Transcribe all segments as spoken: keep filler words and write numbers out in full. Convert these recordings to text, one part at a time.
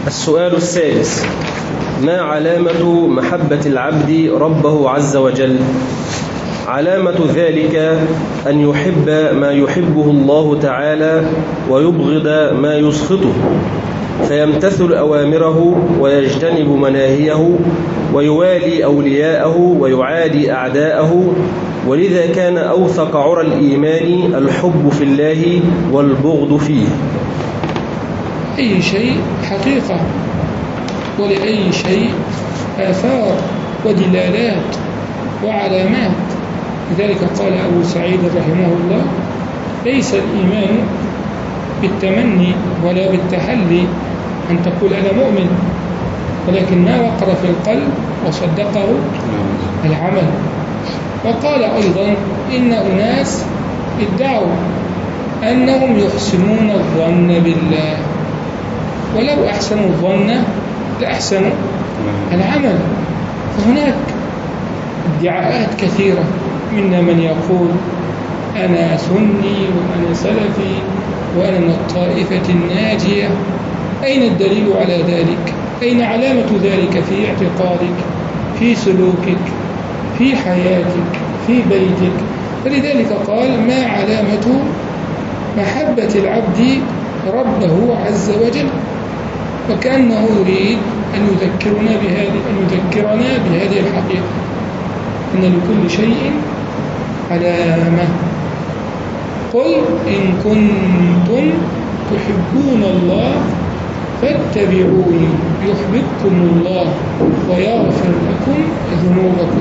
السؤال السادس: ما علامة محبة العبد ربه عز وجل؟ علامة ذلك أن يحب ما يحبه الله تعالى ويبغض ما يسخطه، فيمتثل أوامره ويجتنب مناهيه، ويوالي أولياءه ويعادي أعداءه. ولذا كان أوثق عرى الإيمان الحب في الله والبغض فيه. أي شيء حقيقة، ولأي شيء آثار ودلالات وعلامات. لذلك قال أبو سعيد رحمه الله: ليس الإيمان بالتمني ولا بالتحلي أن تقول أنا مؤمن، ولكن ما وقر في القلب وصدقه العمل. وقال أيضا: إن أناس ادعوا أنهم يحسنون الظن بالله، ولو أحسنوا الظن لأحسنوا العمل. فهناك ادعاءات كثيرة، منا من يقول أنا سني وأنا سلفي وأنا من الطائفة الناجية. أين الدليل على ذلك؟ أين علامة ذلك في اعتقادك، في سلوكك، في حياتك، في بيتك؟ فلذلك قال: ما علامة محبة العبد ربه عز وجل؟ وكأنه يريد أن يذكرنا بهذه أن يذكرنا بهذه الحقيقة، أن لكل شيء علامة. قل إن كنتم تحبون الله فاتبعوني يحببكم الله ويغفر لكم ذنوبكم.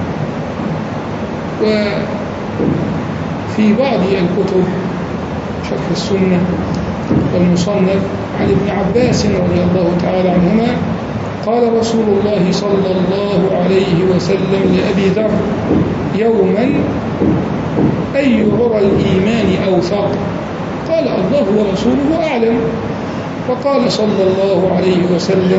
وفي بعض الكتب شرح السنة والمصنف عن ابن عباس رضي الله تعالى عنهما قال رسول الله صلى الله عليه وسلم لأبي ذر يوما: أي عرى الإيمان أوثق؟ قال: الله ورسوله أعلم. وقال صلى الله عليه وسلم: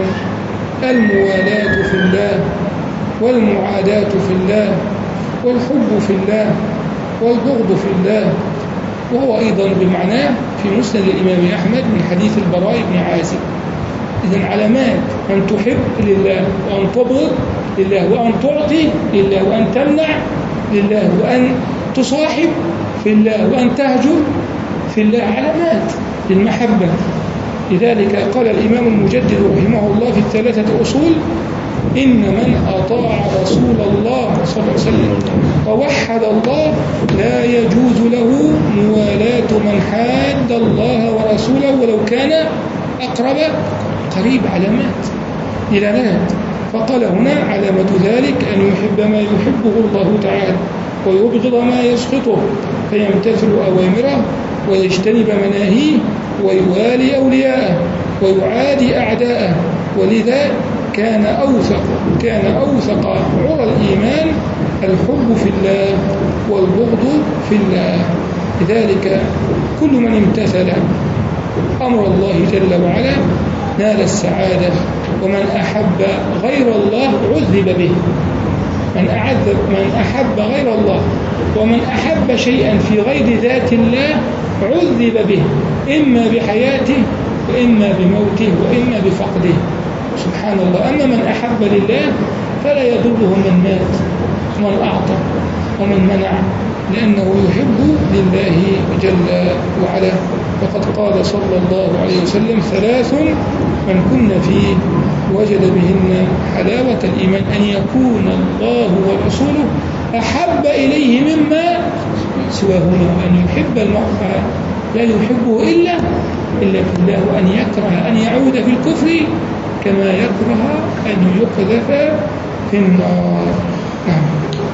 الموالاة في الله، والمعاداة في الله، والحب في الله، والبغض في الله. وهو أيضا بمعنى في مسند الإمام أحمد من حديث البراء بن عازب. إذن علامات أن تحب لله، وأن تبغض لله، وأن تعطي لله، وأن تمنع لله، وأن تصاحب في الله، وأن تهجر في الله، علامات للمحبة. لذلك قال الإمام المجدد رحمه الله في الثلاثة أصول: إن من أطاع رسول الله صلى الله عليه وسلم ووحد الله لا يجوز له موالاة من حاد الله ورسوله ولو كان أقرب قريب. علامات دلالات. فقال هنا: علامة ذلك أن يحب ما يحبه الله تعالى ويبغض ما يسخطه، فيمتثل أوامره ويجتنب مناهيه، ويوالي أولياءه ويعادي أعداءه. ولذا كان أوثق كان أوثق عرى الإيمان الحب في الله والبغض في الله. لذلك كل من امتثل أمر الله جل وعلا نال السعادة، ومن أحب غير الله عذب به. من أعذب من أحب غير الله ومن أحب شيئا في غير ذات الله عذب به، إما بحياته وإما بموته وإما بفقده. سبحان الله. أما من أحب لله فلا يضره من مات ومن أعطى ومن منع، لأنه يحب لله جل وعلا. وقد قال صلى الله عليه وسلم: ثلاث من كن فيه وجد بهن حلاوة الإيمان: أن يكون الله ورسوله أحب إليه مما سواهما، وأن يحب المرء لا يحبه إلا إلا في الله، وأن يكره أن يعود في الكفر كما يكره أن يقذف في النار. نعم.